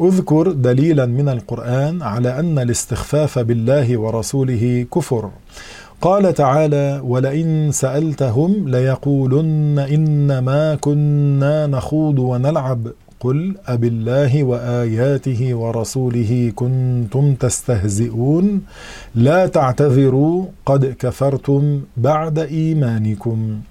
اذكر دليلا من القرآن على أن الاستخفاف بالله ورسوله كفر. قال تعالى: ولئن سألتهم ليقولن إنما كنا نخوض ونلعب قل أبالله وآياته ورسوله كنتم تستهزئون لا تعتذروا قد كفرتم بعد إيمانكم.